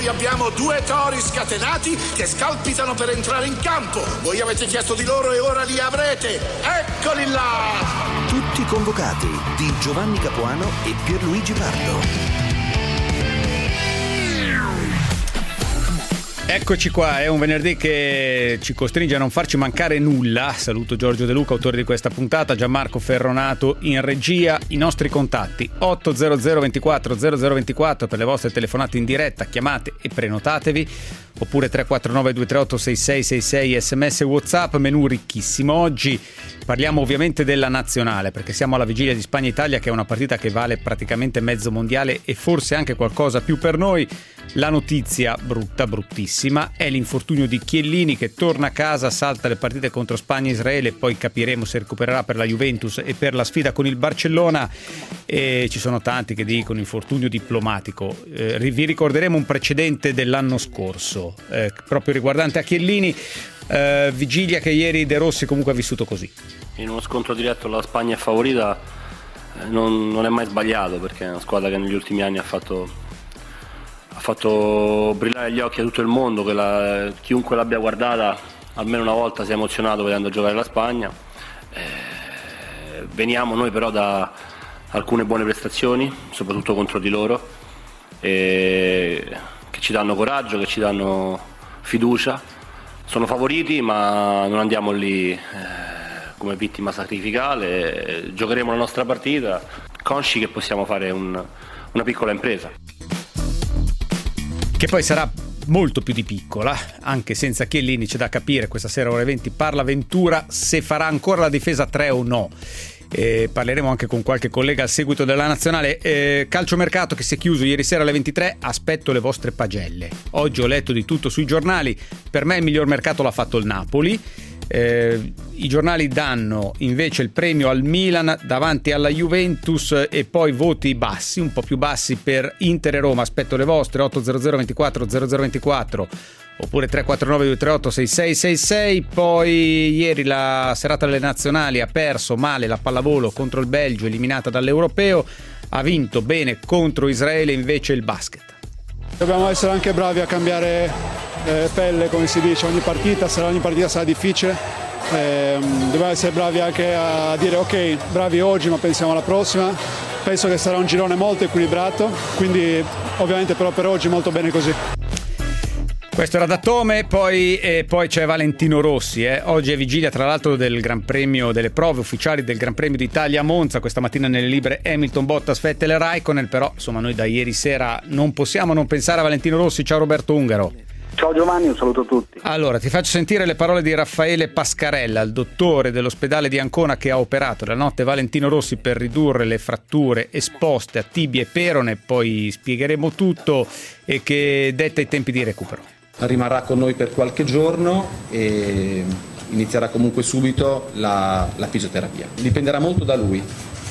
noi abbiamo due tori scatenati che scalpitano per entrare in campo. Voi avete chiesto di loro e ora li avrete. Eccoli là! Tutti convocati di Giovanni Capuano e Pierluigi Pardo. Eccoci qua, è un venerdì che ci costringe a non farci mancare nulla. Saluto Giorgio De Luca, autore di questa puntata, Gianmarco Ferronato in regia. I nostri contatti 800 24 0024 per le vostre telefonate in diretta, chiamate e prenotatevi, oppure 349 238 6666 sms e WhatsApp. Menù ricchissimo. Oggi parliamo ovviamente della nazionale, perché siamo alla vigilia di Spagna-Italia, che è una partita che vale praticamente mezzo mondiale e forse anche qualcosa più per noi. La notizia bruttissima è l'infortunio di Chiellini, che torna a casa, salta le partite contro Spagna e Israele, poi capiremo se recupererà per la Juventus e per la sfida con il Barcellona. E ci sono tanti che dicono infortunio diplomatico. Vi ricorderemo un precedente dell'anno scorso proprio riguardante a Chiellini. Vigilia che ieri De Rossi comunque ha vissuto così. In uno scontro diretto la Spagna è favorita, non è mai sbagliato, perché è una squadra che negli ultimi anni ha fatto brillare gli occhi a tutto il mondo, chiunque l'abbia guardata almeno una volta si è emozionato vedendo giocare la Spagna. Veniamo noi però da alcune buone prestazioni, soprattutto contro di loro, che ci danno coraggio, che ci danno fiducia. Sono favoriti, ma non andiamo lì come vittima sacrificale. Giocheremo la nostra partita consci che possiamo fare una piccola impresa, che poi sarà molto più di piccola, anche senza Chiellini. C'è da capire questa sera ore 20 parla Ventura se farà ancora la difesa 3 o no. Parleremo anche con qualche collega al seguito della nazionale. Calciomercato che si è chiuso ieri sera alle 23. Aspetto le vostre pagelle. Oggi ho letto di tutto sui giornali. Per me il miglior mercato l'ha fatto il Napoli. I giornali danno invece il premio al Milan davanti alla Juventus, e poi voti bassi, un po' più bassi per Inter e Roma. Aspetto le vostre 800 24 0024 oppure 349 238 6666. Poi ieri la serata delle nazionali ha perso male la pallavolo contro il Belgio, eliminata dall'Europeo. Ha vinto bene contro Israele invece il basket. Dobbiamo essere anche bravi a cambiare pelle, come si dice. Ogni partita sarà difficile. Dobbiamo essere bravi anche a dire ok, bravi oggi ma pensiamo alla prossima. Penso che sarà un girone molto equilibrato, quindi ovviamente però per oggi molto bene così. Questo era da Tome. Poi c'è Valentino Rossi. Oggi è vigilia tra l'altro del Gran Premio, delle prove ufficiali del Gran Premio d'Italia a Monza. Questa mattina nelle libere Hamilton, Bottas, Vettel e Raikkonen. Però insomma noi da ieri sera non possiamo non pensare a Valentino Rossi. Ciao Roberto Ungaro. Ciao Giovanni, un saluto a tutti. Allora, ti faccio sentire le parole di Raffaele Pascarella, il dottore dell'ospedale di Ancona che ha operato la notte Valentino Rossi per ridurre le fratture esposte a tibia e perone. Poi spiegheremo tutto, e che detta i tempi di recupero. Rimarrà con noi per qualche giorno e inizierà comunque subito la fisioterapia. Dipenderà molto da lui.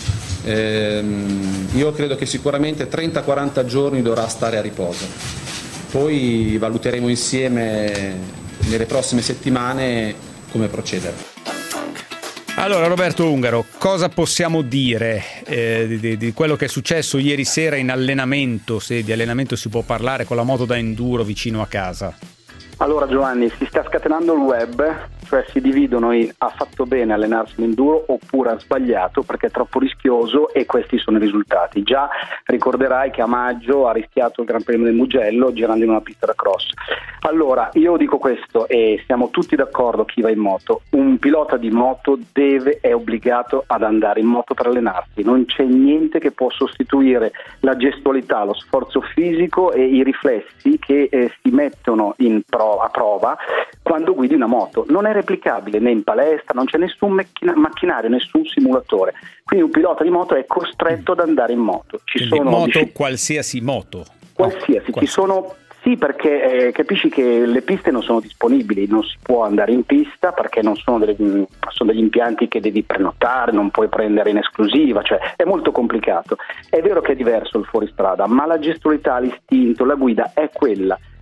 Io credo che sicuramente 30-40 giorni dovrà stare a riposo. Poi valuteremo insieme nelle prossime settimane come procedere. Allora Roberto Ungaro, cosa possiamo dire di quello che è successo ieri sera in allenamento, se di allenamento si può parlare, con la moto da enduro vicino a casa? Allora Giovanni, si sta scatenando il web, cioè si dividono in ha fatto bene allenarsi in enduro oppure ha sbagliato perché è troppo rischioso, e questi sono i risultati. Già ricorderai che a maggio ha rischiato il Gran Premio del Mugello girando in una pista da cross. Allora io dico questo, e siamo tutti d'accordo chi va in moto: un pilota di moto è obbligato ad andare in moto per allenarsi. Non c'è niente che può sostituire la gestualità, lo sforzo fisico e i riflessi che si mettono a prova quando guidi una moto. Non è replicabile né in palestra, non c'è nessun macchinario, nessun simulatore. Quindi un pilota di moto è costretto ad andare in moto. Qualsiasi moto. Qualsiasi, ci sono. Sì, perché capisci che le piste non sono disponibili, non si può andare in pista perché non sono degli impianti che devi prenotare, non puoi prendere in esclusiva, cioè è molto complicato. È vero che è diverso il fuoristrada, ma la gestualità, l'istinto, la guida è quella.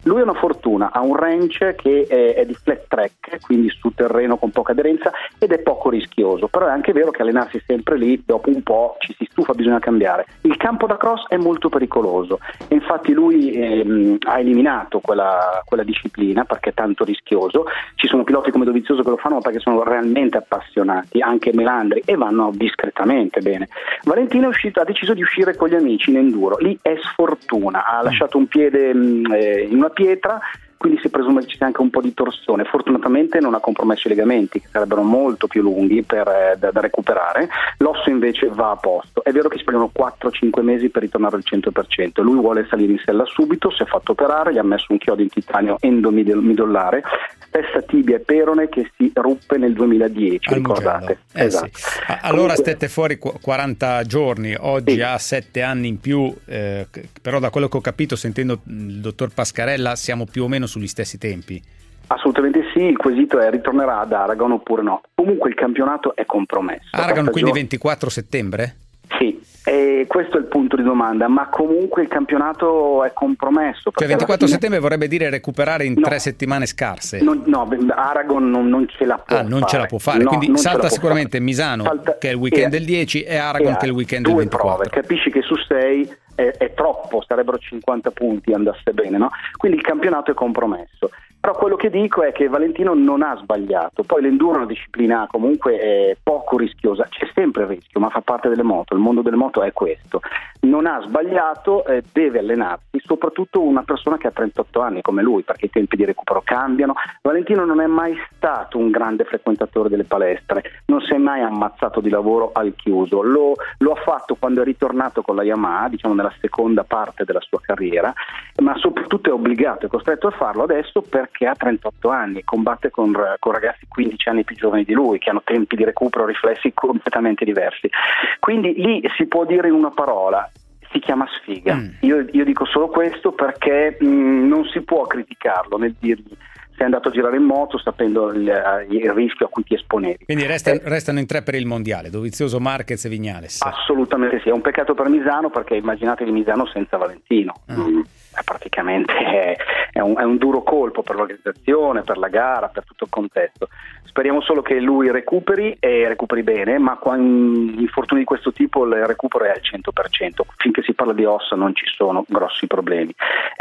Lui è una fortuna, ha un range che è di flat track, quindi su terreno con poca aderenza, ed è poco rischioso, però è anche vero che allenarsi sempre lì dopo un po' ci si stufa, bisogna cambiare. Il campo da cross è molto pericoloso e infatti lui ha eliminato quella disciplina perché è tanto rischioso. Ci sono piloti come Dovizioso che lo fanno perché sono realmente appassionati, anche Melandri, e vanno discretamente bene. Valentino ha deciso di uscire con gli amici in enduro, lì è sfortuna, ha lasciato un piede in una pietra, quindi si presume che ci sia anche un po' di torsione. Fortunatamente non ha compromesso i legamenti, che sarebbero molto più lunghi da recuperare. L'osso invece va a posto. È vero che ci vogliono 4-5 mesi per ritornare al 100%. Lui vuole salire in sella subito, si è fatto operare, gli ha messo un chiodo in titanio endomidollare, stessa tibia e perone che si ruppe nel 2010, ricordate? Esatto. Sì. Allora stette fuori 40 giorni, oggi ha 7 anni in più, però da quello che ho capito sentendo il dottor Pascarella siamo più o meno sugli stessi tempi. Assolutamente sì, il quesito è: ritornerà ad Aragon oppure no? Comunque il campionato è compromesso. Aragon quindi 24 settembre? Sì, e questo è il punto di domanda, ma comunque il campionato è compromesso. Cioè 24 settembre vorrebbe dire recuperare in 3 settimane scarse? No, Aragon non ce la può fare. Non ce la può fare, quindi salta sicuramente fare. Misano, che è il weekend del 10, e Aragon che è il weekend del 24. Prove. Capisci che su 6 è troppo, sarebbero 50 punti andasse bene, no? Quindi il campionato è compromesso. Però quello che dico è che Valentino non ha sbagliato. Poi l'enduro è una disciplina comunque poco rischiosa, c'è sempre il rischio, ma fa parte delle moto, il mondo delle moto è questo. Non ha sbagliato, deve allenarsi, soprattutto una persona che ha 38 anni come lui, perché i tempi di recupero cambiano. Valentino non è mai stato un grande frequentatore delle palestre, non si è mai ammazzato di lavoro al chiuso, lo ha fatto quando è ritornato con la Yamaha, diciamo nella seconda parte della sua carriera, ma soprattutto è obbligato, è costretto a farlo adesso perché ha 38 anni e combatte con ragazzi 15 anni più giovani di lui, che hanno tempi di recupero, riflessi completamente diversi. Quindi lì si può dire in una parola: si chiama sfiga. Io dico solo questo perché non si può criticarlo nel dirgli sei andato a girare in moto sapendo il rischio a cui ti esponevi. Quindi restano in 3 per il mondiale, Dovizioso, Marquez e Vignales. Assolutamente sì, è un peccato per Misano, perché immaginatevi Misano senza Valentino. Praticamente è un duro colpo per l'organizzazione, per la gara, per tutto il contesto. Speriamo solo che lui recuperi e recuperi bene, ma in infortuni di questo tipo il recupero è al 100%. Finché si parla di ossa non ci sono grossi problemi.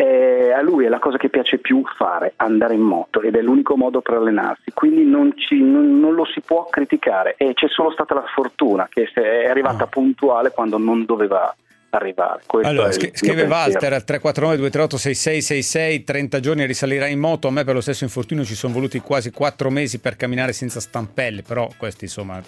A lui è la cosa che piace più fare, andare in moto, ed è l'unico modo per allenarsi, quindi non lo si può criticare, e c'è solo stata la sfortuna che è arrivata puntuale quando non doveva arrivare. Allora, scrive Walter al 349-238-6666, 30 giorni e risalirà in moto. A me per lo stesso infortunio ci sono voluti quasi 4 mesi per camminare senza stampelle, però questo insomma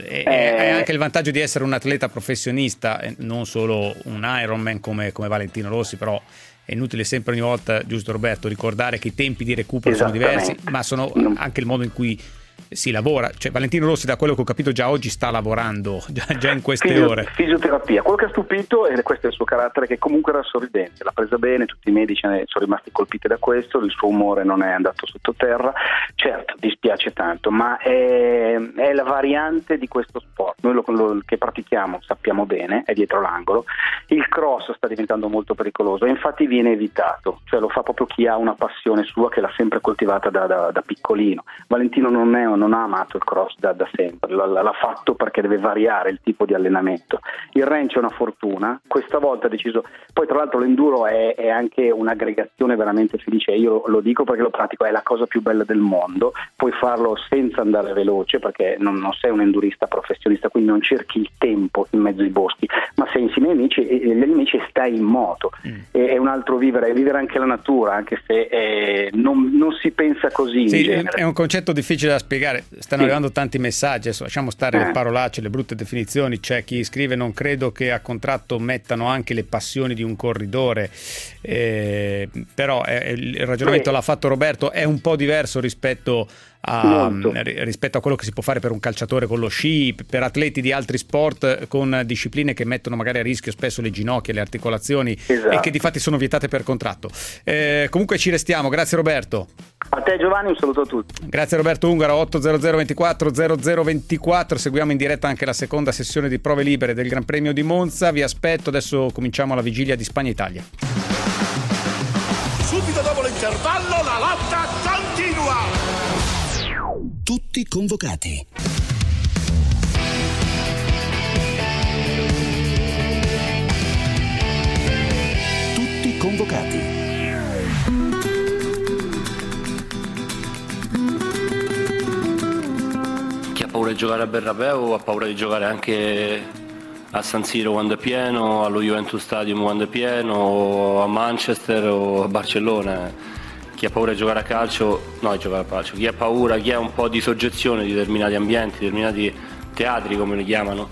è anche il vantaggio di essere un atleta professionista e non solo un Ironman come Valentino Rossi. Però è inutile sempre ogni volta, giusto Roberto, ricordare che i tempi di recupero sono diversi, ma sono anche il modo in cui si lavora. Cioè Valentino Rossi, da quello che ho capito, già oggi sta lavorando, già in queste ore. Fisioterapia. Quello che ha stupito, e questo è il suo carattere, che comunque era sorridente, l'ha presa bene, tutti i medici sono rimasti colpiti da questo, il suo umore non è andato sottoterra. Certo, dispiace tanto, ma è la variante di questo sport. Noi lo che pratichiamo sappiamo bene, è dietro l'angolo. Il cross sta diventando molto pericoloso e infatti viene evitato, cioè lo fa proprio chi ha una passione sua, che l'ha sempre coltivata da piccolino. Valentino non ha amato il cross da sempre, l'ha fatto perché deve variare il tipo di allenamento. Il range è una fortuna, questa volta ha deciso. Poi tra l'altro l'enduro è anche un'aggregazione veramente felice, io lo dico perché lo pratico, è la cosa più bella del mondo. Puoi farlo senza andare veloce perché non sei un endurista professionista, quindi non cerchi il tempo in mezzo ai boschi, ma sei insieme agli amici e gli amici stai in moto. È un altro vivere anche la natura, anche se non si pensa così. Sì, in genere. È un concetto difficile da spiegare. Stanno arrivando tanti messaggi, adesso lasciamo stare le parolacce, le brutte definizioni. C'è chi scrive: non credo che a contratto mettano anche le passioni di un corridore, però il ragionamento l'ha fatto Roberto, è un po' diverso rispetto a quello che si può fare per un calciatore con lo sci, per atleti di altri sport con discipline che mettono magari a rischio spesso le ginocchia, le articolazioni, e che di fatti sono vietate per contratto. Comunque ci restiamo, grazie Roberto. A te Giovanni, un saluto a tutti. Grazie Roberto Ungaro. 800 24 0024. Seguiamo in diretta anche la seconda sessione di prove libere del Gran Premio di Monza. Vi aspetto, adesso cominciamo la vigilia di Spagna-Italia. subito dopo l'intervallo la lotta continua. Tutti convocati. Tutti convocati. Chi ha paura di giocare a Bernabeu ha paura di giocare anche a San Siro quando è pieno, allo Juventus Stadium quando è pieno, o a Manchester o a Barcellona. Chi ha paura di giocare a calcio, no, di giocare a calcio. Chi ha paura, chi ha un po' di soggezione di determinati ambienti, determinati teatri come li chiamano,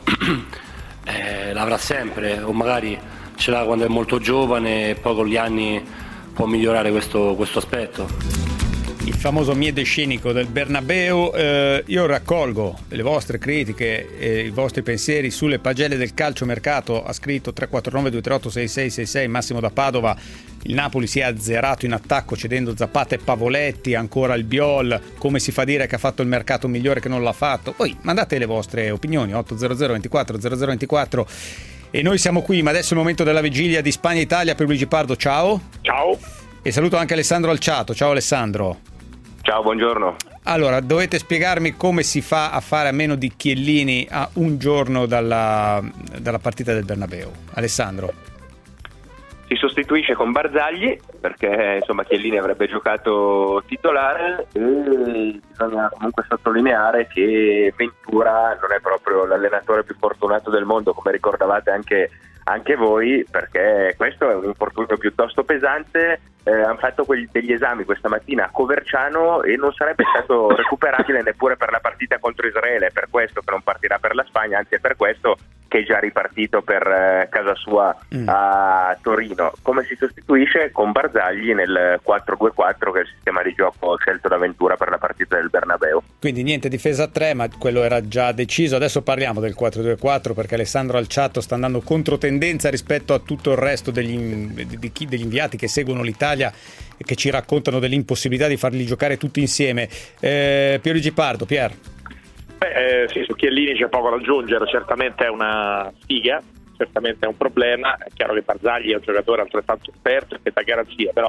l'avrà sempre, o magari ce l'ha quando è molto giovane e poi con gli anni può migliorare questo aspetto. Il famoso miede scenico del Bernabeu. Io raccolgo le vostre critiche e i vostri pensieri sulle pagelle del calciomercato. Ha scritto 349 238 6666 Massimo da Padova. Il Napoli si è azzerato in attacco cedendo Zapata e Pavoletti, ancora il Biol. Come si fa a dire che ha fatto il mercato migliore che non l'ha fatto? Poi mandate le vostre opinioni 800 24 0024 e noi siamo qui. Ma adesso è il momento della vigilia di Spagna-Italia. Per Luigi Pardo, ciao. Ciao. E saluto anche Alessandro Alciato. Ciao Alessandro. Ciao, buongiorno. Allora, dovete spiegarmi come si fa a fare a meno di Chiellini a un giorno dalla partita del Bernabeu. Alessandro. Si sostituisce con Barzagli perché insomma Chiellini avrebbe giocato titolare e bisogna comunque sottolineare che Ventura non è proprio l'allenatore più fortunato del mondo, come ricordavate anche voi, perché questo è un infortunio piuttosto pesante. Hanno fatto degli esami questa mattina a Coverciano e non sarebbe stato recuperabile neppure per la partita contro Israele. È per questo che non partirà per la Spagna, anzi è per questo che è già ripartito per casa sua a Torino. Come si sostituisce? Con Barzagli nel 4-2-4, che è il sistema di gioco scelto da Ventura per la partita del Bernabeu. Quindi niente difesa a 3, ma quello era già deciso. Adesso parliamo del 4-2-4 perché Alessandro Alciato sta andando controtendenza rispetto a tutto il resto degli inviati che seguono l'Italia e che ci raccontano dell'impossibilità di farli giocare tutti insieme. Pierluigi Pardo, Pier. Sì, su Chiellini c'è poco da aggiungere, certamente è una sfiga, certamente è un problema. È chiaro che Barzagli è un giocatore altrettanto esperto e che dà garanzia, però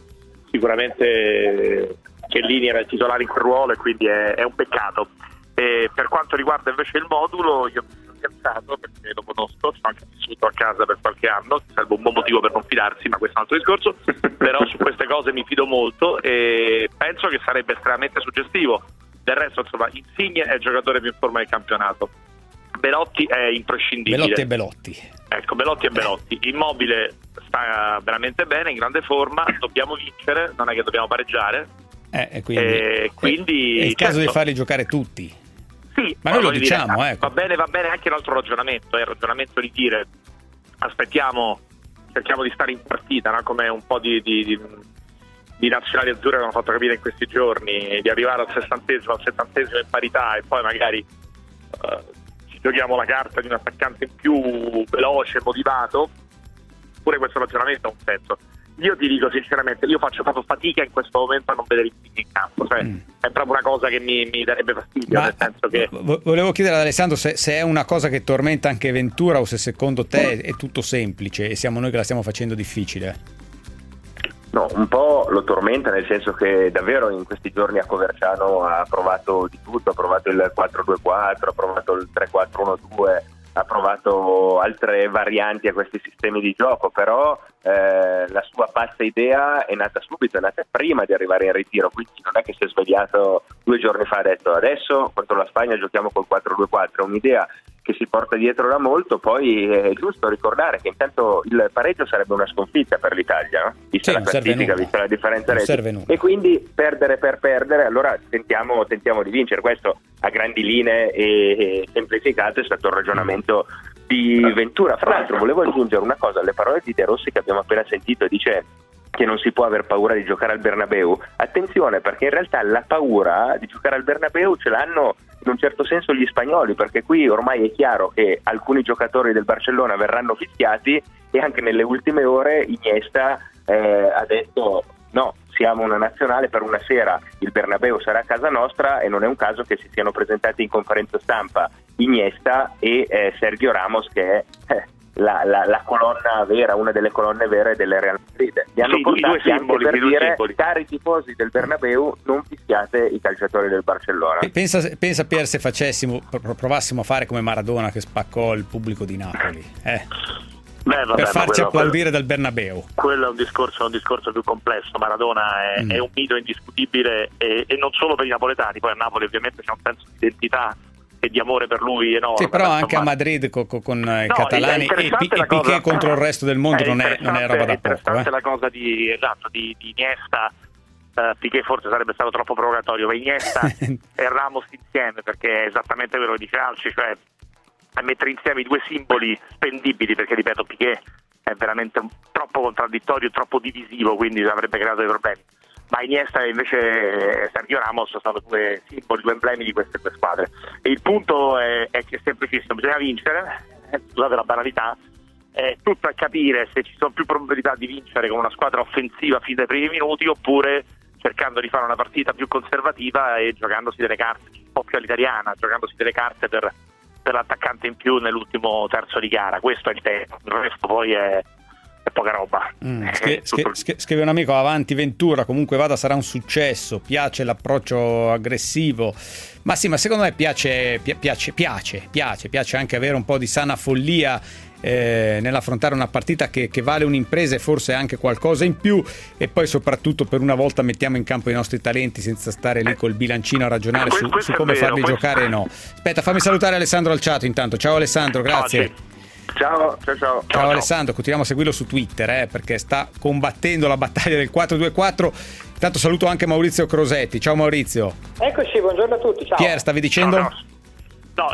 sicuramente Chiellini era il titolare in quel ruolo e quindi è un peccato. E per quanto riguarda invece il modulo, io mi sono scherzato perché lo conosco, sono anche vissuto a casa per qualche anno, sarebbe un buon motivo per non fidarsi, ma questo è un altro discorso. Però su queste cose mi fido molto e penso che sarebbe estremamente suggestivo. Del resto, insomma, Insigne è il giocatore più in forma del campionato. Belotti è imprescindibile. Belotti e Belotti. Ecco, Belotti e Belotti. Immobile sta veramente bene, in grande forma, dobbiamo vincere, non è che dobbiamo pareggiare. Quindi è il caso di farli giocare tutti. Sì, ma noi lo diciamo, dire, ecco. Va bene anche l'altro ragionamento, il ragionamento di dire aspettiamo, cerchiamo di stare in partita, no? Come un po' di nazionali azzurre che hanno fatto capire in questi giorni, di arrivare al 60esimo, al 70esimo in parità e poi magari ci giochiamo la carta di un attaccante in più veloce, motivato. Pure questo ragionamento ha un senso. Io ti dico sinceramente, io faccio proprio fatica in questo momento a non vedere Insigne in campo, cioè è proprio una cosa che mi darebbe fastidio. Nel senso che volevo chiedere ad Alessandro se è una cosa che tormenta anche Ventura o se secondo te è tutto semplice e siamo noi che la stiamo facendo difficile. No, un po' lo tormenta, nel senso che davvero in questi giorni a Coverciano ha provato di tutto, ha provato il 4-2-4, ha provato il 3-4-1-2, ha provato altre varianti a questi sistemi di gioco, però la sua pazza idea è nata subito, è nata prima di arrivare in ritiro, quindi non è che si è svegliato 2 giorni fa e ha detto adesso contro la Spagna giochiamo col 4-2-4, è un'idea che si porta dietro da molto. Poi è giusto ricordare che intanto il pareggio sarebbe una sconfitta per l'Italia, no? Vista la classifica, vista la differenza reti, e quindi perdere per perdere, allora tentiamo di vincere. Questo a grandi linee e semplificato è stato il ragionamento di Ventura. Fra l'altro volevo aggiungere una cosa alle parole di De Rossi che abbiamo appena sentito, dice che non si può aver paura di giocare al Bernabeu. Attenzione, perché in realtà la paura di giocare al Bernabeu ce l'hanno in un certo senso gli spagnoli, perché qui ormai è chiaro che alcuni giocatori del Barcellona verranno fischiati e anche nelle ultime ore Iniesta ha detto no, siamo una nazionale per una sera, il Bernabeu sarà a casa nostra, e non è un caso che si siano presentati in conferenza stampa Iniesta e Sergio Ramos, che è la colonna vera, una delle colonne vere delle Real Madrid. Li hanno portati anche per dire, cari tifosi del Bernabeu, non fischiate i calciatori del Barcellona. Pensa Pier, se provassimo a fare come Maradona che spaccò il pubblico di Napoli, per farci applaudire dal Bernabeu. Quello è un discorso più complesso. Maradona è un mito indiscutibile e non solo per i napoletani, poi a Napoli ovviamente c'è un senso di identità e di amore per lui enorme. Sì, però anche a Madrid con i catalani e Piqué contro il resto del mondo non è roba da poco. È interessante la cosa di Iniesta. Piqué forse sarebbe stato troppo provocatorio, ma Iniesta e Ramos insieme, perché è esattamente quello che dice Alci, cioè a mettere insieme i due simboli spendibili, perché ripeto, Piqué è veramente troppo contraddittorio, troppo divisivo, quindi avrebbe creato dei problemi. Ma Iniesta e invece Sergio Ramos sono due simboli, due emblemi di queste due squadre. E il punto è che è semplicissimo, bisogna vincere, scusate la banalità, è tutto a capire se ci sono più probabilità di vincere con una squadra offensiva fin dai primi minuti, oppure cercando di fare una partita più conservativa e giocandosi delle carte un po' più all'italiana, giocandosi delle carte per l'attaccante in più nell'ultimo terzo di gara. Questo è il tema, il resto poi è poca roba. Scrive un amico: avanti Ventura, comunque vada sarà un successo, piace l'approccio aggressivo, ma sì, ma secondo me piace anche avere un po' di sana follia nell'affrontare una partita che vale un'impresa e forse anche qualcosa in più, e poi soprattutto per una volta mettiamo in campo i nostri talenti senza stare lì col bilancino a ragionare su come farli giocare. No, aspetta, fammi salutare Alessandro Alciato intanto. Ciao Alessandro, grazie. Ciao. Ciao Alessandro, continuiamo a seguirlo su Twitter perché sta combattendo la battaglia del 4-2-4. Intanto saluto anche Maurizio Crosetti. Ciao Maurizio. Eccoci, buongiorno a tutti. Ciao. Pier, stavi dicendo? Ciao,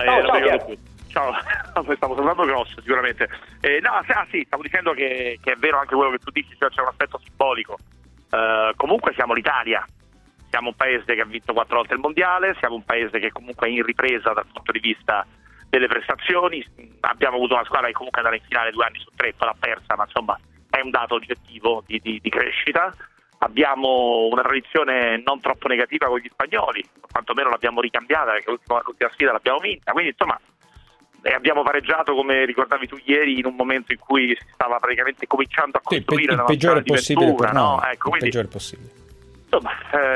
stavo salutando Grosso sicuramente. Sì, stavo dicendo che è vero anche quello che tu dici, cioè c'è un aspetto simbolico. Comunque siamo l'Italia, siamo un paese che ha vinto 4 volte il mondiale, siamo un paese che comunque è in ripresa dal punto di vista delle prestazioni. Abbiamo avuto una squadra che comunque andava in finale 2 anni su 3, poi l'ha persa, ma insomma è un dato oggettivo di crescita. Abbiamo una tradizione non troppo negativa con gli spagnoli, quantomeno l'abbiamo ricambiata, perché l'ultima sfida l'abbiamo vinta, quindi insomma abbiamo pareggiato, come ricordavi tu ieri, in un momento in cui si stava praticamente cominciando a costruire il peggiore possibile per noi, no? Ecco, quindi, il peggiore possibile. Insomma,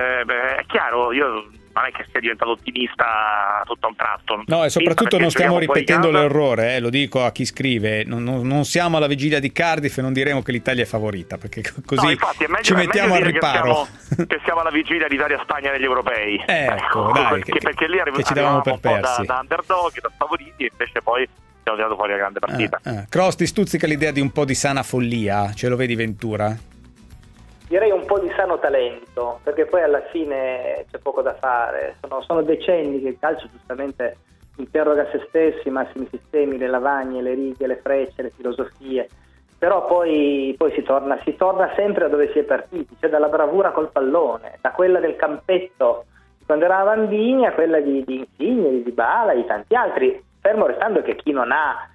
è chiaro, io non è che sia diventato ottimista tutto a un tratto. No, e soprattutto non stiamo ripetendo l'errore, lo dico a chi scrive, non siamo alla vigilia di Cardiff e non diremo che l'Italia è favorita, perché così infatti, ci mettiamo al riparo. Che siamo alla vigilia di Italia-Spagna negli europei. Ecco, dai, perché lì che ci davamo per un po' persi. da underdog, da favoriti, e invece poi abbiamo tirato fuori la grande partita. Crosti, stuzzica l'idea di un po' di sana follia, ce lo vedi Ventura? Direi un po' di sano talento, perché poi alla fine c'è poco da fare. Sono decenni che il calcio giustamente interroga se stesso, i massimi sistemi, le lavagne, le righe, le frecce, le filosofie, però poi si torna sempre da dove si è partiti, cioè dalla bravura col pallone, da quella del campetto quando eravamo bambini a quella di Insigne, di Dybala, di tanti altri, fermo restando che chi non ha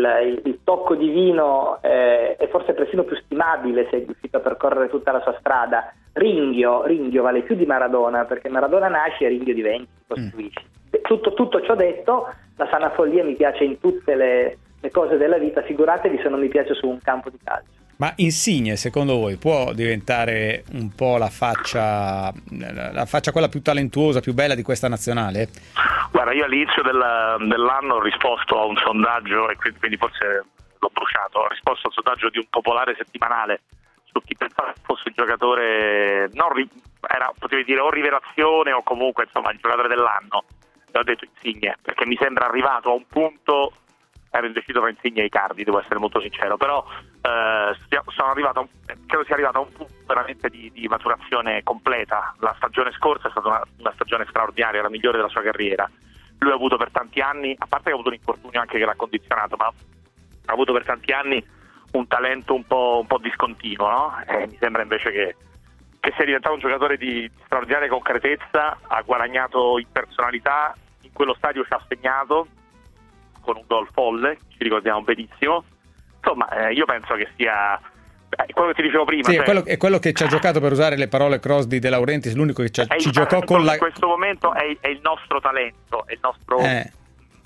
il tocco divino è forse persino più stimabile se è riuscito a percorrere tutta la sua strada. Ringhio vale più di Maradona, perché Maradona nasce e Ringhio diventa, si costruisce. Tutto ciò detto, la sana follia mi piace in tutte le cose della vita, figuratevi se non mi piace su un campo di calcio. Ma Insigne, secondo voi, può diventare un po' la faccia quella più talentuosa, più bella di questa nazionale? Guarda, io all'inizio dell'anno ho risposto a un sondaggio, e quindi forse l'ho bruciato, ho risposto a un sondaggio di un popolare settimanale su chi pensava fosse il giocatore, potevi dire o rivelazione o comunque insomma il giocatore dell'anno. E ho detto Insigne, perché mi sembra arrivato a un punto, ero indeciso tra Insigne e Icardi, devo essere molto sincero, però credo sia arrivato a un punto veramente di maturazione completa. La stagione scorsa è stata una stagione straordinaria, la migliore della sua carriera. Lui ha avuto per tanti anni, a parte che ha avuto un infortunio anche che l'ha condizionato, ma ha avuto per tanti anni un talento un po' discontinuo, no? Mi sembra invece che sia diventato un giocatore di straordinaria concretezza, ha guadagnato in personalità, in quello stadio ci ha segnato con un gol folle, ci ricordiamo benissimo. Insomma, io penso che sia quello che ti dicevo prima. Sì, è quello che ci ha giocato, per usare le parole cross di De Laurentiis, l'unico che ci giocò con la... In questo momento è il nostro talento, è il nostro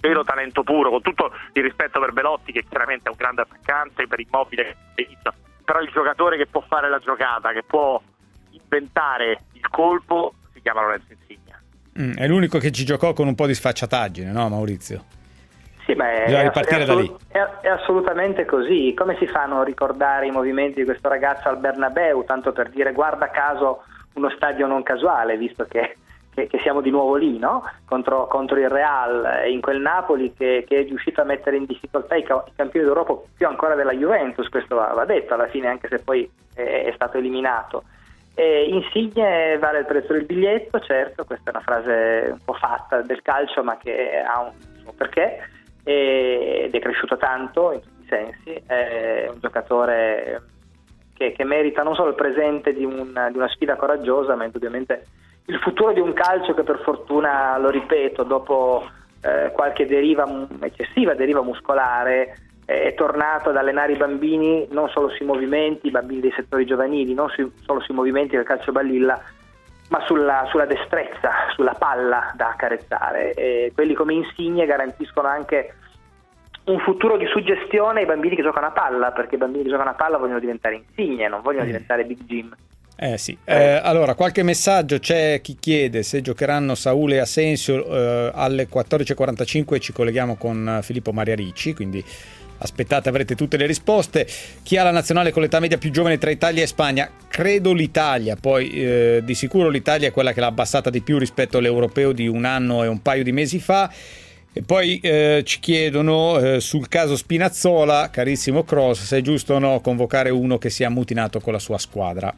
vero talento puro, con tutto il rispetto per Belotti, che chiaramente è un grande attaccante, per Immobile, però il giocatore che può fare la giocata, che può inventare il colpo, si chiama Lorenzo Insigne. È l'unico che ci giocò con un po' di sfacciataggine, no Maurizio? Sì, ma è assolutamente così. Come si fanno a ricordare i movimenti di questo ragazzo al Bernabeu, tanto per dire guarda caso uno stadio non casuale, visto che siamo di nuovo lì, no? Contro il Real, in quel Napoli che è riuscito a mettere in difficoltà i campioni d'Europa più ancora della Juventus, questo va detto alla fine, anche se poi è stato eliminato. Insigne vale il prezzo del biglietto, certo, questa è una frase un po' fatta del calcio, ma che ha un suo perché, ed è cresciuto tanto in tutti i sensi, è un giocatore che merita non solo il presente di una sfida coraggiosa, ma indubbiamente il futuro di un calcio che per fortuna, lo ripeto, dopo qualche eccessiva deriva muscolare, è tornato ad allenare i bambini non solo sui movimenti, i bambini dei settori giovanili, non solo sui movimenti del calcio balilla, ma sulla destrezza, sulla palla da accarezzare. E quelli come Insigne garantiscono anche un futuro di suggestione ai bambini che giocano a palla, perché i bambini che giocano a palla vogliono diventare Insigne, non vogliono diventare Big Jim. Sì. Allora, qualche messaggio. C'è chi chiede se giocheranno Saul e Asensio. Alle 14.45 ci colleghiamo con Filippo Maria Ricci, quindi aspettate, avrete tutte le risposte. Chi ha la nazionale con l'età media più giovane tra Italia e Spagna? Credo l'Italia, poi di sicuro l'Italia è quella che l'ha abbassata di più rispetto all'europeo di un anno e un paio di mesi fa. E poi ci chiedono sul caso Spinazzola, carissimo Cross, se è giusto o no convocare uno che si è ammutinato con la sua squadra.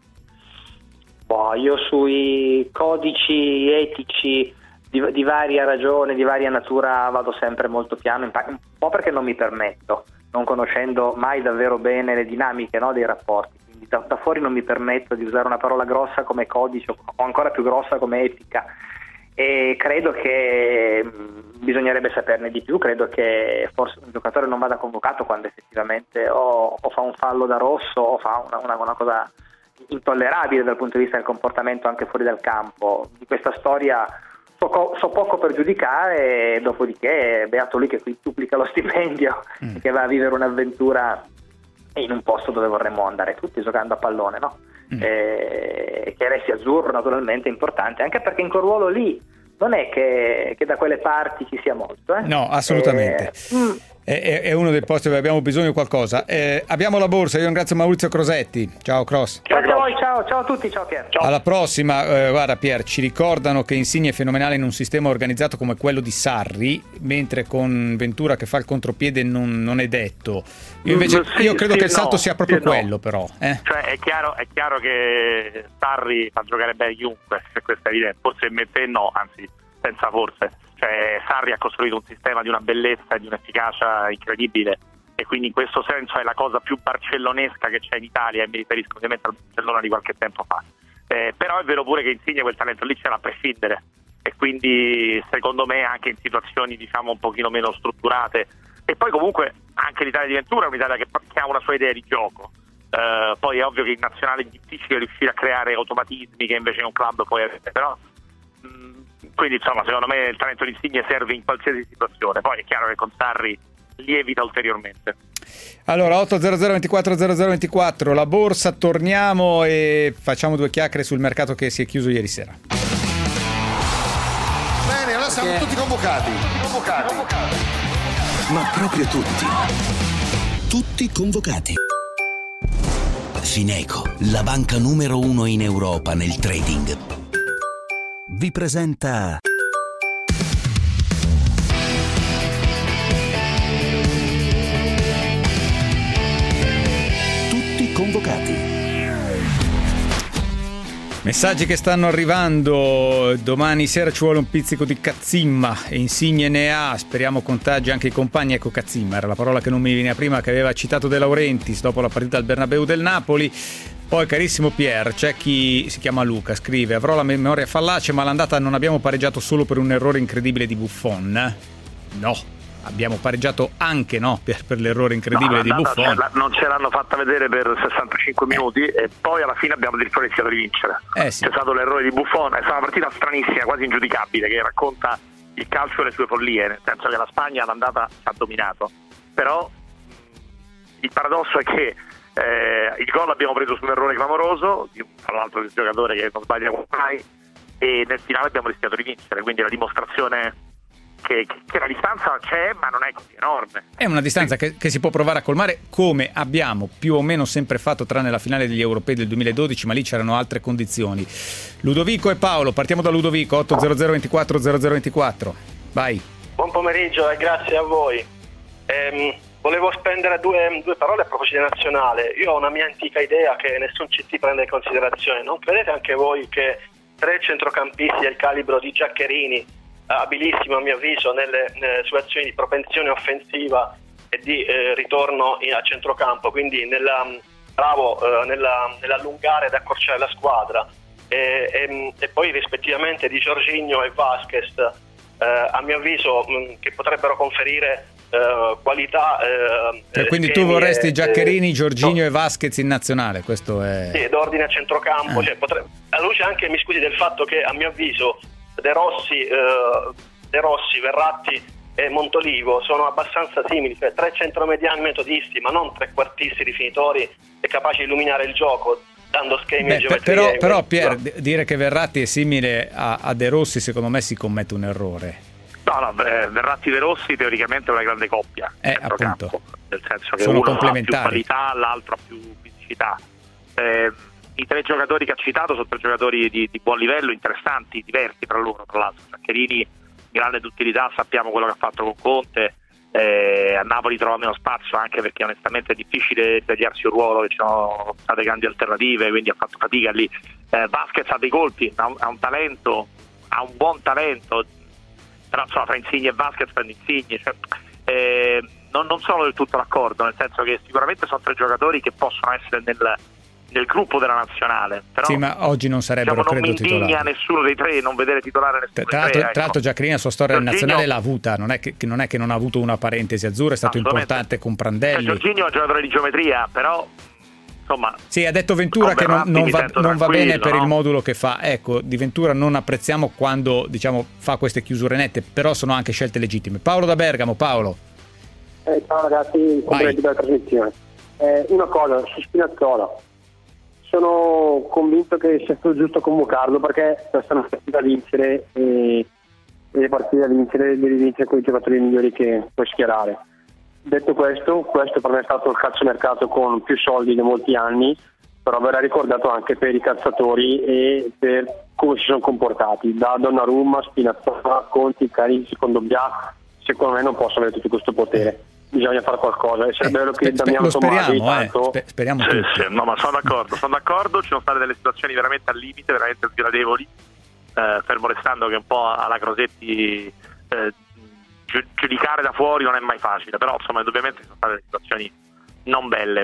Io sui codici etici di varia ragione, di varia natura, vado sempre molto piano, un po' perché non mi permetto, non conoscendo mai davvero bene le dinamiche, no, dei rapporti, quindi da fuori non mi permetto di usare una parola grossa come codice o ancora più grossa come etica, e credo che bisognerebbe saperne di più. Credo che forse un giocatore non vada convocato quando effettivamente o fa un fallo da rosso o fa una cosa intollerabile dal punto di vista del comportamento anche fuori dal campo. Di questa storia so poco per giudicare, dopodiché beato lui che qui duplica lo stipendio e che va a vivere un'avventura in un posto dove vorremmo andare tutti giocando a pallone, no? Che resti azzurro naturalmente è importante, anche perché in quel ruolo lì non è che da quelle parti ci sia molto. No, assolutamente. È uno dei posti dove abbiamo bisogno di qualcosa. Abbiamo la borsa, io ringrazio Maurizio Crosetti. Ciao Cross. Grazie a voi, ciao a tutti, ciao Pier. Ciao. Alla prossima. Guarda Pier, ci ricordano che Insigne è fenomenale in un sistema organizzato come quello di Sarri, mentre con Ventura che fa il contropiede non è detto. Io invece credo che il salto sia proprio quello, però. Cioè è chiaro che Sarri fa giocare bene chiunque, questo è evidente. Forse mette no, anzi senza forse. Cioè Sarri ha costruito un sistema di una bellezza e di un'efficacia incredibile, e quindi in questo senso è la cosa più barcellonesca che c'è in Italia, e mi riferisco ovviamente al Barcellona di qualche tempo fa. Però è vero pure che Insigne quel talento lì ce l'ha a prescindere, e quindi secondo me anche in situazioni diciamo un pochino meno strutturate. E poi comunque anche l'Italia di Ventura è un'Italia che ha una sua idea di gioco. Poi è ovvio che in nazionale è difficile riuscire a creare automatismi che invece in un club puoi avere, però quindi insomma secondo me il talento di Insigne serve in qualsiasi situazione. Poi è chiaro che con Sarri lievita ulteriormente. Allora 800240024 la borsa, torniamo e facciamo due chiacchiere sul mercato che si è chiuso ieri sera. Bene, allora siamo tutti convocati. Ma proprio tutti convocati. Fineco, la banca numero 1 in Europa nel trading, vi presenta Tutti convocati. Messaggi che stanno arrivando. Domani sera ci vuole un pizzico di cazzimma e Insigne ne ha, speriamo contagi anche i compagni. Ecco, cazzimma era la parola che non mi veniva prima, che aveva citato De Laurentiis dopo la partita al Bernabeu del Napoli. Poi carissimo Pier, c'è chi si chiama Luca, scrive: avrò la memoria fallace, ma all'andata non abbiamo pareggiato solo per un errore incredibile di Buffon? No, abbiamo pareggiato anche per l'errore incredibile di Buffon. Non ce l'hanno fatta vedere per 65 minuti e poi alla fine abbiamo addirittura rischiato di vincere. Sì. C'è stato l'errore di Buffon, è stata una partita stranissima, quasi ingiudicabile, che racconta il calcio e le sue follie, nel senso che la Spagna all'andata ha dominato, però il paradosso è che il gol l'abbiamo preso su un errore clamoroso, tra l'altro del giocatore che non sbaglia mai, e nel finale abbiamo rischiato di vincere, quindi la dimostrazione che la distanza c'è, ma non è così enorme. È una distanza che si può provare a colmare, come abbiamo più o meno sempre fatto, tranne la finale degli europei del 2012, ma lì c'erano altre condizioni. Ludovico e Paolo, partiamo da Ludovico. 800 24 0024. Vai. Buon pomeriggio e grazie a voi. Volevo spendere due parole a proposito di nazionale. Io ho una mia antica idea che nessun CT prende in considerazione. Non credete anche voi che 3 centrocampisti del calibro di Giaccherini, abilissimo a mio avviso nelle sue azioni di propensione offensiva e di ritorno a centrocampo, quindi nell'allungare ed accorciare la squadra, e poi rispettivamente di Jorginho e Vasquez, a mio avviso che potrebbero conferire qualità. Quindi tu vorresti Giaccherini, Jorginho e Vasquez in nazionale, questo è... Sì, d'ordine a centrocampo, cioè, alla luce anche, mi scusi, del fatto che a mio avviso De Rossi, Verratti e Montolivo sono abbastanza simili, cioè 3 centromediani metodisti, ma non trequartisti definitori e capaci di illuminare il gioco dando schemi e geometrie. Però Pier, dire che Verratti è simile a De Rossi, secondo me si commette un errore. No, Verratti e De Rossi teoricamente è una grande coppia, appunto, nel senso che sono uno ha più complementari, qualità, l'altro ha più fisicità. I 3 giocatori che ha citato sono 3 giocatori di buon livello, interessanti, diversi tra loro, tra l'altro. Giaccherini, grande d'utilità, sappiamo quello che ha fatto con Conte, a Napoli trova meno spazio, anche perché onestamente è difficile tagliarsi un ruolo, che ci sono state grandi alternative, quindi ha fatto fatica lì. Vasquez ha dei colpi, ha un talento, ha un buon talento, però tra Insigne e Vasquez prende Insigne, cioè, non sono del tutto d'accordo, nel senso che sicuramente sono 3 giocatori che possono essere nel gruppo della nazionale, però sì, ma oggi non sarebbero, credo, titolari. Non mi indigna nessuno dei 3 non vedere titolare nessuno dei 3. Tra l'altro Giaccherini la sua storia nazionale l'ha avuta, non è che non ha avuto una parentesi azzurra, è stato importante con Prandelli. Giorginho è un giocatore di geometria, però insomma... Sì, ha detto Ventura che non va bene per il modulo che fa. Ecco, di Ventura non apprezziamo quando, diciamo, fa queste chiusure nette, però sono anche scelte legittime. Paolo da Bergamo. Paolo. Ciao ragazzi, complimenti per la trasmissione. Una cosa, su Spinazzola. Sono convinto che sia stato giusto convocarlo, perché questa è una partita da vincere e le partite da vincere devi vincere con i giocatori migliori che puoi schierare. Detto questo per me è stato il calciomercato con più soldi da molti anni, però verrà ricordato anche per i calciatori e per come si sono comportati. Da Donnarumma, Spinazzola, Conti, Carini, secondo Bia, secondo me non possono avere tutto questo potere. Bisogna fare qualcosa, e sarebbe bello che Damiano Tomasi speriamo tutti. No, ma sono d'accordo, ci sono state delle situazioni veramente al limite, veramente sgradevoli, fermo restando che un po' alla Crosetti giudicare da fuori non è mai facile, però insomma indubbiamente sono state delle situazioni non belle.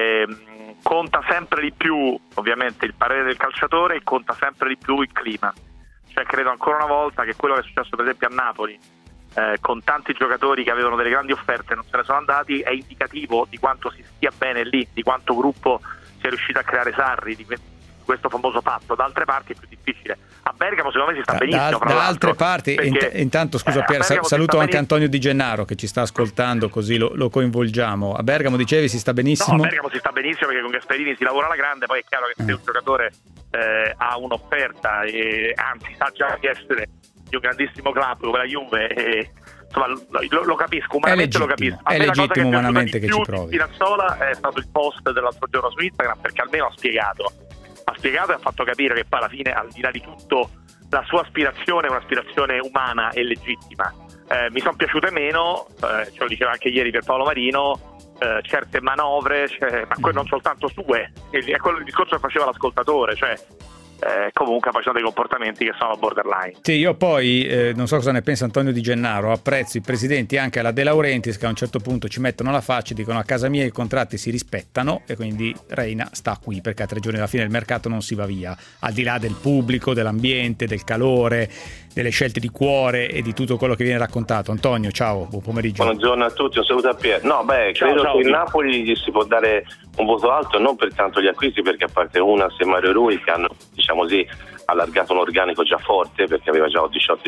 Conta sempre di più ovviamente il parere del calciatore, e conta sempre di più il clima, cioè credo ancora una volta che quello che è successo per esempio a Napoli, con tanti giocatori che avevano delle grandi offerte e non se ne sono andati, è indicativo di quanto si stia bene lì, di quanto gruppo sia riuscito a creare Sarri, di questo famoso patto. Da altre parti è più difficile. A Bergamo secondo me si sta benissimo. Da altre parti, perché, intanto scusa Pier, saluto anche Antonio Di Gennaro che ci sta ascoltando, così lo coinvolgiamo. A Bergamo dicevi si sta benissimo? No, a Bergamo si sta benissimo perché con Gasperini si lavora alla grande, poi è chiaro che se un giocatore ha un'offerta e anzi sa già di essere di un grandissimo club come la Juve, insomma lo capisco, umanamente lo capisco. È legittimo umanamente che ci provi. Spinazzola è stato il post dell'altro giorno su Instagram, perché almeno ha spiegato e ha fatto capire che poi alla fine, al di là di tutto, la sua aspirazione è un'aspirazione umana e legittima. Mi sono piaciute meno, ce lo diceva anche ieri per Paolo Marino, certe manovre, ma quello non soltanto sue, è quello il discorso che faceva l'ascoltatore, cioè comunque facendo dei comportamenti che sono borderline. Sì, io poi non so cosa ne pensa Antonio Di Gennaro, apprezzo i presidenti anche alla De Laurentiis che a un certo punto ci mettono la faccia e dicono: a casa mia i contratti si rispettano, e quindi Reina sta qui perché a 3 giorni alla fine del mercato non si va via, al di là del pubblico, dell'ambiente, del calore, delle scelte di cuore e di tutto quello che viene raccontato. Antonio, ciao, buon pomeriggio. Buongiorno a tutti, un saluto a Pier. No, credo che il Napoli gli si può dare un voto alto, non per tanto gli acquisti, perché a parte Unas e Mario Rui, che hanno, diciamo così, allargato un organico già forte, perché aveva già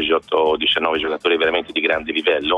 19 giocatori veramente di grande livello,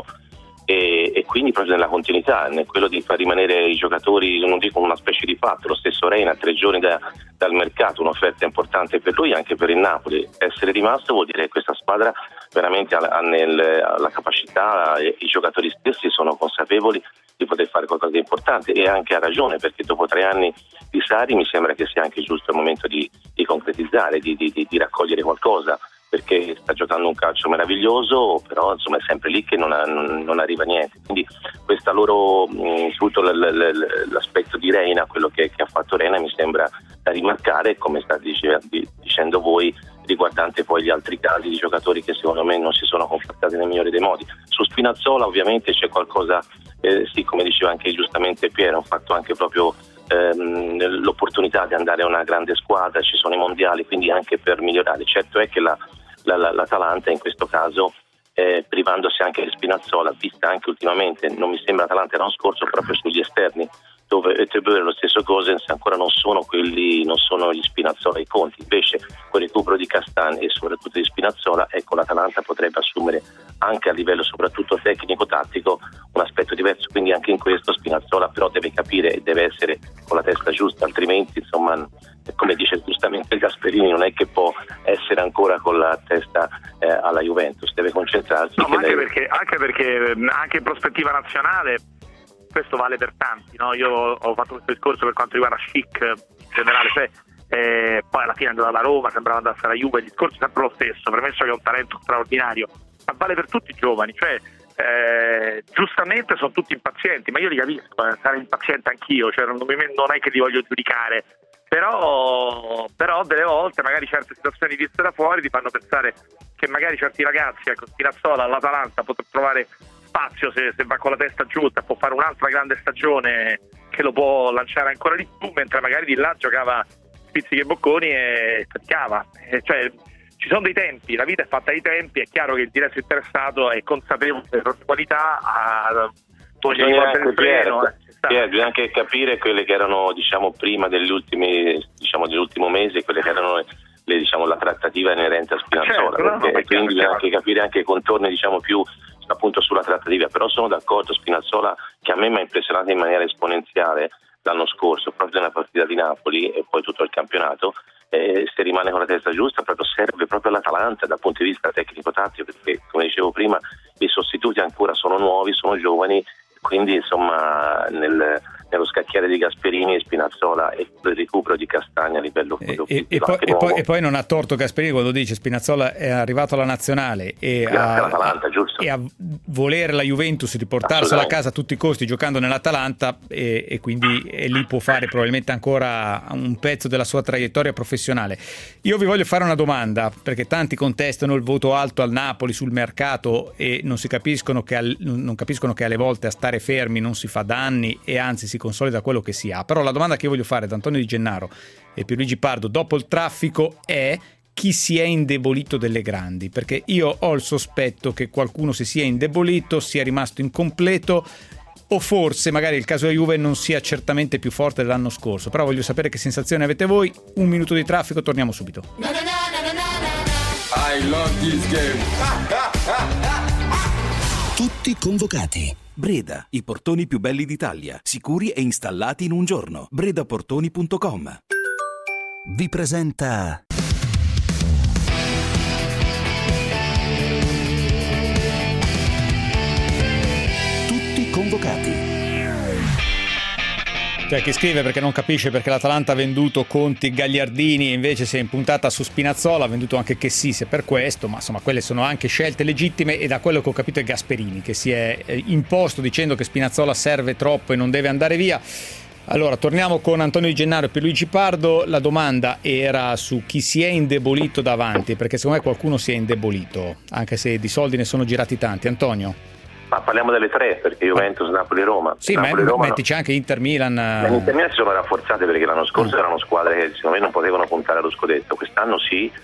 e quindi proprio nella continuità, in quello di far rimanere i giocatori, non dico una specie di patto, lo stesso Reina, 3 giorni dal mercato, un'offerta importante per lui, anche per il Napoli. Essere rimasto vuol dire che questa squadra veramente ha la capacità, i giocatori stessi sono consapevoli di poter fare qualcosa di importante, e anche ha ragione, perché dopo 3 anni di Sarri mi sembra che sia anche giusto il momento di concretizzare, di raccogliere qualcosa, perché sta giocando un calcio meraviglioso, però insomma è sempre lì che non arriva niente. Quindi questa loro, tutto l'aspetto di Reina, quello che ha fatto Reina, mi sembra da rimarcare, come state dicendo voi, riguardante poi gli altri casi di giocatori che secondo me non si sono comportati nel migliore dei modi. Su Spinazzola ovviamente c'è qualcosa, sì, come diceva anche giustamente Piero, hanno fatto anche proprio l'opportunità di andare a una grande squadra, ci sono i mondiali, quindi anche per migliorare. Certo è che l'Atalanta in questo caso, privandosi anche di Spinazzola, vista anche ultimamente, non mi sembra l'Atalanta l'anno scorso proprio sugli esterni, dove Etebeur e lo stesso Gosens ancora non sono gli Spinazzola i conti. Invece con il recupero di Castagna e soprattutto di Spinazzola, ecco, l'Atalanta potrebbe assumere anche a livello soprattutto tecnico-tattico un aspetto diverso, quindi anche in questo Spinazzola però deve capire e deve essere con la testa giusta, altrimenti insomma, come dice giustamente Gasperini, non è che può essere ancora con la testa alla Juventus, deve concentrarsi. No, ma anche perché anche in prospettiva nazionale questo vale per tanti, no? Io ho fatto questo discorso per quanto riguarda Schick in generale, poi alla fine è andato alla Roma, sembrava andasse alla Juve, il discorso è sempre lo stesso, premesso che è un talento straordinario, ma vale per tutti i giovani, giustamente sono tutti impazienti, ma io li capisco, sarei impaziente anch'io, non è che li voglio giudicare, però delle volte magari certe situazioni viste da fuori ti fanno pensare che magari certi ragazzi, ecco, Spinazzola all'Atalanta potrà trovare spazio se va con la testa giusta, può fare un'altra grande stagione che lo può lanciare ancora di più, mentre magari di là giocava spizzichi e bocconi e faticava. Ci sono dei tempi, la vita è fatta di tempi, è chiaro che il diretto interessato è consapevole delle proprie qualità, togliere il freno. Bisogna anche capire quelle che erano, diciamo, prima dell'ultimo mese, quelle che erano la trattativa inerente a Spinazzola, quindi bisogna anche capire anche i contorni, diciamo, più appunto sulla trattativa. Però sono d'accordo, Spinazzola, che a me mi ha impressionato in maniera esponenziale l'anno scorso, proprio nella partita di Napoli e poi tutto il campionato, se rimane con la testa giusta serve proprio all'Atalanta dal punto di vista tecnico-tattico, perché come dicevo prima i sostituti ancora sono nuovi, sono giovani, quindi insomma nello scacchiere di Gasperini e Spinazzola e il recupero di Castagna a livello e poi non ha torto Gasperini quando dice Spinazzola è arrivato alla nazionale e a volere la Juventus di portarsela a casa a tutti i costi giocando nell'Atalanta, e quindi lì può fare probabilmente ancora un pezzo della sua traiettoria professionale. Io vi voglio fare una domanda, perché tanti contestano il voto alto al Napoli sul mercato e non capiscono che alle volte a stare fermi non si fa danni e anzi si consolida quello che si ha. Però la domanda che io voglio fare ad Antonio Di Gennaro e Pierluigi Pardo dopo il traffico è: chi si è indebolito delle grandi? Perché io ho il sospetto che qualcuno si sia indebolito, sia rimasto incompleto, o forse magari il caso della Juve non sia certamente più forte dell'anno scorso. Però voglio sapere che sensazione avete voi. 1 minuto di traffico, torniamo subito. I love this game. Tutti convocati. Breda, i portoni più belli d'Italia, sicuri e installati in un giorno. bredaportoni.com vi presenta Tutti convocati. C'è chi scrive perché non capisce perché l'Atalanta ha venduto Conti, Gagliardini e invece si è impuntata su Spinazzola, ha venduto anche Chessy per questo, ma insomma quelle sono anche scelte legittime, e da quello che ho capito è Gasperini che si è imposto dicendo che Spinazzola serve troppo e non deve andare via. Allora torniamo con Antonio Di Gennaro e Pierluigi Pardo. La domanda era su chi si è indebolito davanti, perché secondo me qualcuno si è indebolito, anche se di soldi ne sono girati tanti. Antonio? Ma parliamo delle 3, perché Juventus, Napoli e Roma. Sì, Napoli, ma Roma, mettici anche Inter Milan. Inter Milan si sono rafforzate perché l'anno scorso erano squadre che secondo me non potevano puntare allo scudetto. Quest'anno sì,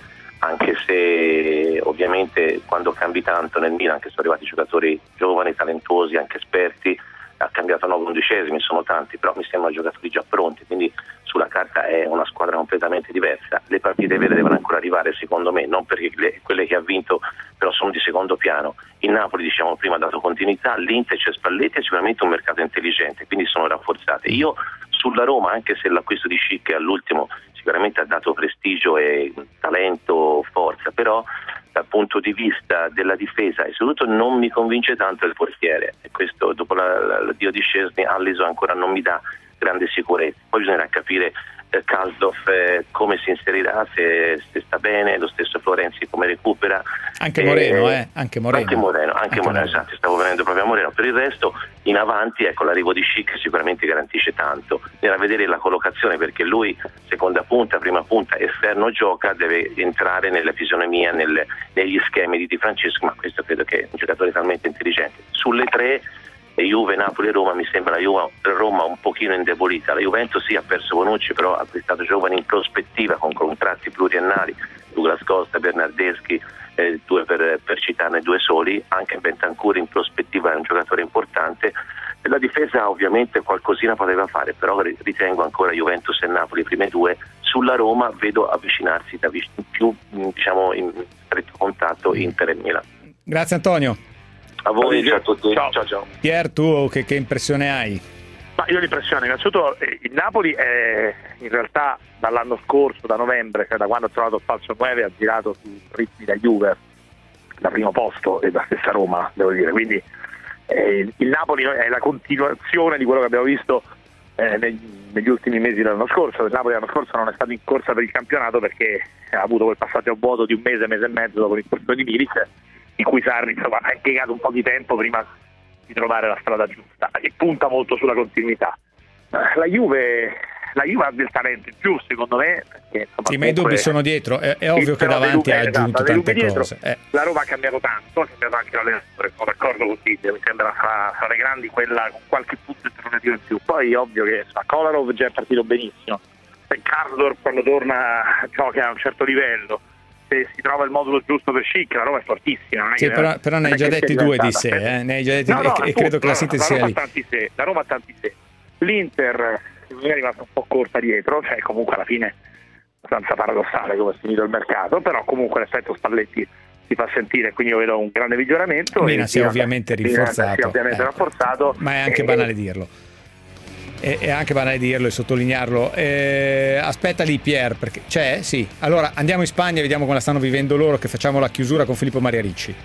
anche se ovviamente quando cambi tanto nel Milan, che sono arrivati giocatori giovani, talentuosi, anche esperti, ha cambiato 9/11, sono tanti, però mi sembrano giocatori già pronti, quindi sulla carta è una squadra completamente diversa. Le partite vere devono ancora arrivare, secondo me, non perché quelle che ha vinto però sono di secondo piano. Il Napoli, diciamo prima, ha dato continuità, l'Inter c'è Spalletti, è sicuramente un mercato intelligente, quindi sono rafforzate. Io sulla Roma, anche se l'acquisto di Schick all'ultimo sicuramente ha dato prestigio e talento, forza, però dal punto di vista della difesa e soprattutto non mi convince tanto il portiere, e questo dopo l'addio di Szczesny, Alisson ancora non mi dà grande sicurezza. Poi bisognerà capire Kasdorf come si inserirà, se sta bene, lo stesso Florenzi come recupera, anche Moreno, anche Moreno, esatto, stavo venendo proprio a Moreno. Per il resto in avanti, ecco, l'arrivo di Schick sicuramente garantisce tanto. Bisogna vedere la collocazione, perché lui seconda punta, prima punta, esterno gioca, deve entrare nella fisionomia, negli schemi di Di Francesco, ma questo credo che è un giocatore talmente intelligente. Sulle tre, Juve, Napoli e Roma, mi sembra la Roma un pochino indebolita. La Juventus sì, ha perso Bonucci, però ha acquistato giovani in prospettiva con contratti pluriennali, Douglas Costa, Bernardeschi, due per citarne due soli. Anche Bentancur in prospettiva è un giocatore importante. La difesa ovviamente qualcosina poteva fare, però ritengo ancora Juventus e Napoli prime due. Sulla Roma vedo avvicinarsi da più, diciamo, in stretto contatto Inter e Milan. Grazie Antonio. A voi, ciao a tutti. Ciao. Pier, tu che impressione hai? Ma io ho l'impressione, innanzitutto il Napoli è in realtà dall'anno scorso, da novembre, cioè da quando ha trovato il falso 9, ha girato su ritmi da Juve, da primo posto, e da stessa Roma, devo dire. Quindi il Napoli è la continuazione di quello che abbiamo visto negli ultimi mesi dell'anno scorso. Il Napoli l'anno scorso non è stato in corsa per il campionato perché ha avuto quel passaggio a vuoto di un mese e mezzo dopo l'infortunio di Milic, in cui Sarri ha impiegato un po' di tempo prima di trovare la strada giusta, e punta molto sulla continuità. La Juve ha del talento in più, secondo me, perché, insomma, sì, ma i dubbi sono dietro, è ovvio che davanti ha aggiunto tante cose. La Roma ha cambiato tanto, ha cambiato anche l'allenatore, sono d'accordo con te, mi sembra fra le grandi quella con qualche punto interrogativo in più. Poi è ovvio che Kolarov già è partito benissimo, se Kasdorf quando torna gioca a un certo livello, se si trova il modulo giusto per Schick, la Roma è fortissima. Sì, però ne hai già detti due di sé, ne hai già detti e credo che la sintesi sia lì. La Roma ha tanti sé. L'Inter è rimasta un po' corta dietro, cioè comunque alla fine abbastanza paradossale come è finito il mercato, però comunque l'effetto Spalletti si fa sentire, quindi io vedo un grande miglioramento. Milan si è ovviamente rafforzato, ma è anche banale dirlo. È anche banale dirlo e sottolinearlo. Aspetta lì Pier, perché c'è? Sì. Allora andiamo in Spagna e vediamo come la stanno vivendo loro, che facciamo la chiusura con Filippo Maria Ricci.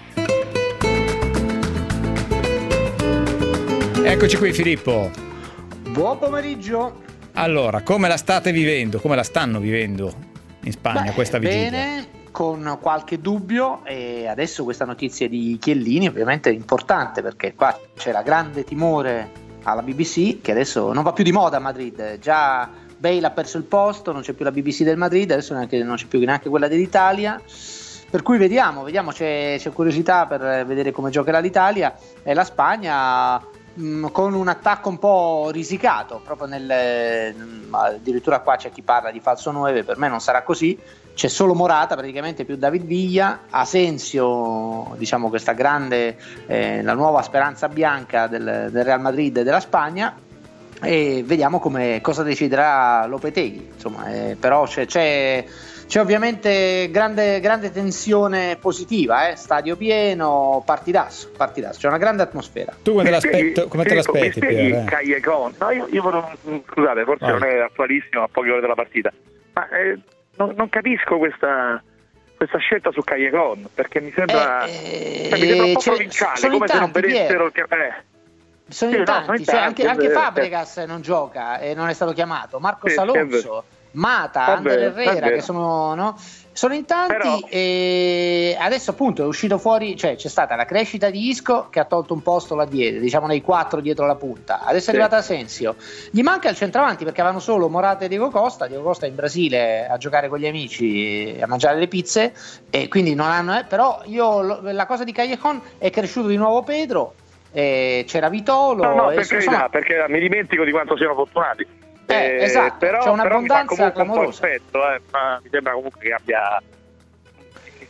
Eccoci qui Filippo. Buon pomeriggio. Allora, come la state vivendo? Come la stanno vivendo in Spagna questa vigilia? Bene, con qualche dubbio, e adesso questa notizia di Chiellini ovviamente è importante, perché qua c'era grande timore alla BBC, che adesso non va più di moda a Madrid. Già Bale ha perso il posto, non c'è più la BBC del Madrid, adesso non c'è più neanche quella dell'Italia, per cui vediamo, c'è curiosità per vedere come giocherà l'Italia e la Spagna, con un attacco un po' risicato, proprio addirittura qua c'è chi parla di falso 9, per me non sarà così, c'è solo Morata praticamente più David Villa, Asensio, diciamo questa grande, la nuova speranza bianca del Real Madrid e della Spagna, e vediamo cosa deciderà Lopetegui, insomma, però c'è ovviamente grande tensione positiva, stadio pieno, partidasso, c'è una grande atmosfera. Tu come te l'aspetti? Callejon? No, io scusate, forse non è attualissimo a poche ore della partita, ma non capisco questa scelta su Callejon, perché mi sembra un po' provinciale, come se non vedessero il sono in tanti, anche Fabregas non gioca e non è stato chiamato, Marcos Alonso, Mata, Ander Herrera, che sono in tanti, però... E adesso appunto è uscito fuori, cioè c'è stata la crescita di Isco che ha tolto un posto là dietro, diciamo nei 4 dietro la punta, adesso è arrivato Asensio, gli manca il centravanti perché avevano solo Morata e Diego Costa è in Brasile a giocare con gli amici, a mangiare le pizze, e quindi non hanno, però la cosa di Callejon è cresciuto di nuovo Pedro, c'era Vitolo, perché mi dimentico di quanto siano fortunati. Esatto, c'è un'abbondanza clamorosa. Ma mi sembra comunque che abbia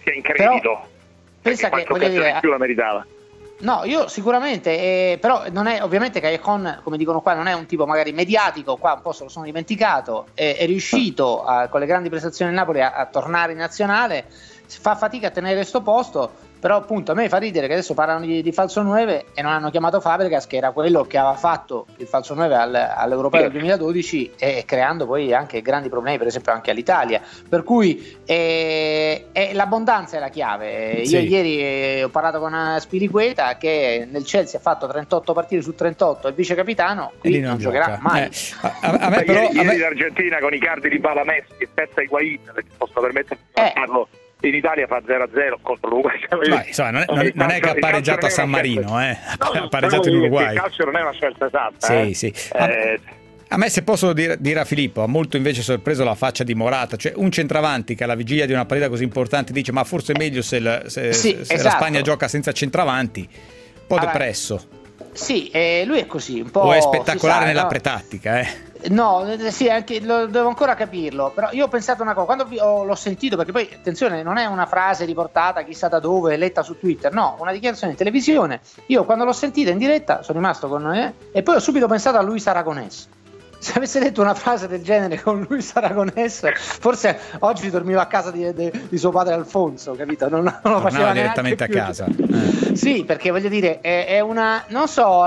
sia in credito. Pensa che voglio dire, più la meritava. No, io sicuramente, però non è, ovviamente Callejon, come dicono qua, non è un tipo magari mediatico, qua un po' se lo sono dimenticato, è riuscito con le grandi prestazioni del Napoli a tornare in nazionale, fa fatica a tenere sto posto, però appunto a me fa ridere che adesso parlano di falso 9 e non hanno chiamato Fabregas, che era quello che aveva fatto il falso 9 all'Europeo del 2012 e creando poi anche grandi problemi per esempio anche all'Italia, per cui l'abbondanza è la chiave. Io ieri ho parlato con Spilicueta che nel Chelsea ha fatto 38 partite su 38, è vice capitano, qui non giocherà mai. A me però ieri l'Argentina con i cardi di Bala Messi e Pezza Higuaín, perché posso permettermi di farlo, in Italia fa 0-0 contro l'Uruguay. Insomma, non è che ha pareggiato a San Marino, ha pareggiato in Uruguay. Il calcio non è una scelta esatta. Sì. A me, se posso dire a Filippo, ha molto invece sorpreso la faccia di Morata, cioè un centravanti che alla vigilia di una partita così importante dice ma forse è meglio se la Spagna gioca senza centravanti, un po' depresso. Sì, lui è così, un po'. O è spettacolare nella pretattica, No, sì, anche devo ancora capirlo, però io ho pensato una cosa, quando l'ho sentito, perché poi attenzione, non è una frase riportata chissà da dove, letta su Twitter, no, una dichiarazione in televisione. Io quando l'ho sentita in diretta sono rimasto con e poi ho subito pensato a Luis Aragonés. Se avesse detto una frase del genere con Luis Aragonés, forse oggi dormiva a casa di suo padre Alfonso, capito? Non lo faceva direttamente più a casa. Sì, perché voglio dire, è una, non so,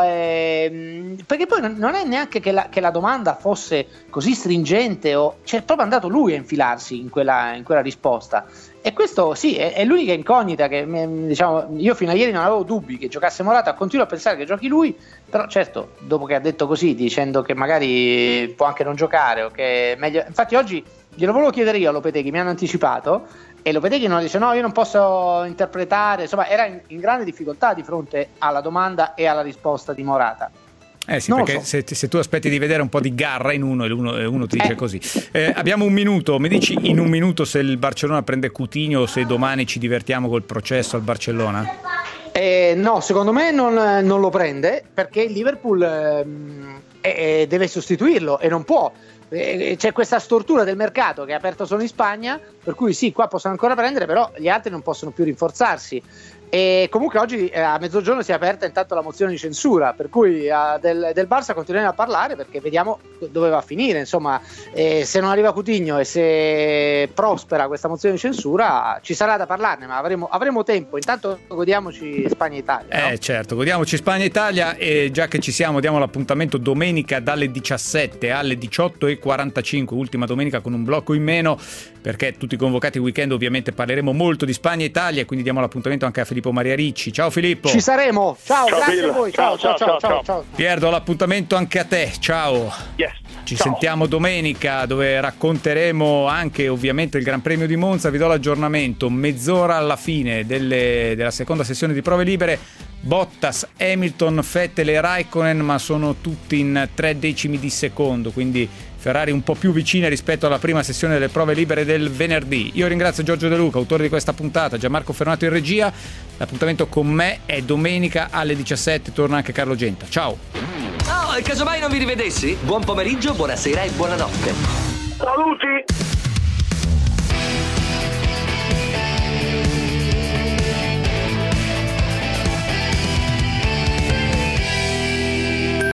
perché poi non è neanche che la domanda fosse così stringente, cioè è proprio andato lui a infilarsi in quella risposta. E questo sì, è l'unica incognita che, diciamo, io fino a ieri non avevo dubbi che giocasse Morata, continuo a pensare che giochi lui, però certo, dopo che ha detto così, dicendo che magari può anche non giocare o che è meglio. Infatti oggi glielo volevo chiedere io a Lopetegui, mi hanno anticipato, e Lopetegui non dice no, io non posso interpretare, insomma era in grande difficoltà di fronte alla domanda e alla risposta di Morata. Sì, non perché se tu aspetti di vedere un po' di garra in uno e uno ti dice così. Abbiamo un minuto, mi dici in un minuto se il Barcellona prende Coutinho o se domani ci divertiamo col processo al Barcellona? No, secondo me non lo prende, perché il Liverpool deve sostituirlo e non può. C'è questa stortura del mercato che è aperto solo in Spagna, per cui sì, qua possono ancora prendere, però gli altri non possono più rinforzarsi. E comunque oggi a mezzogiorno si è aperta intanto la mozione di censura, per cui del Barça continueremo a parlare, perché vediamo dove va a finire, insomma, se non arriva Coutinho e se prospera questa mozione di censura ci sarà da parlarne, ma avremo tempo. Intanto godiamoci Spagna-Italia, no? Certo, godiamoci Spagna-Italia, e già che ci siamo diamo l'appuntamento domenica dalle 17 alle 18:45, ultima domenica con un blocco in meno, perché tutti convocati il weekend ovviamente parleremo molto di Spagna-Italia, quindi diamo l'appuntamento anche a Filippo Maria Ricci. Ciao Filippo. Ci saremo. Ciao, grazie a voi. Ciao. Pier, do l'appuntamento anche a te. Ciao. Ci sentiamo domenica, dove racconteremo anche ovviamente il Gran Premio di Monza. Vi do l'aggiornamento mezz'ora alla fine della seconda sessione di prove libere. Bottas, Hamilton, Vettel e Raikkonen, ma sono tutti in 3 decimi di secondo, quindi Ferrari un po' più vicina rispetto alla prima sessione delle prove libere del venerdì. Io ringrazio Giorgio De Luca, autore di questa puntata, Gianmarco Ferronato in regia. L'appuntamento con me è domenica alle 17, torna anche Carlo Genta. Ciao! Oh, e casomai non vi rivedessi? Buon pomeriggio, buonasera e buonanotte. Saluti!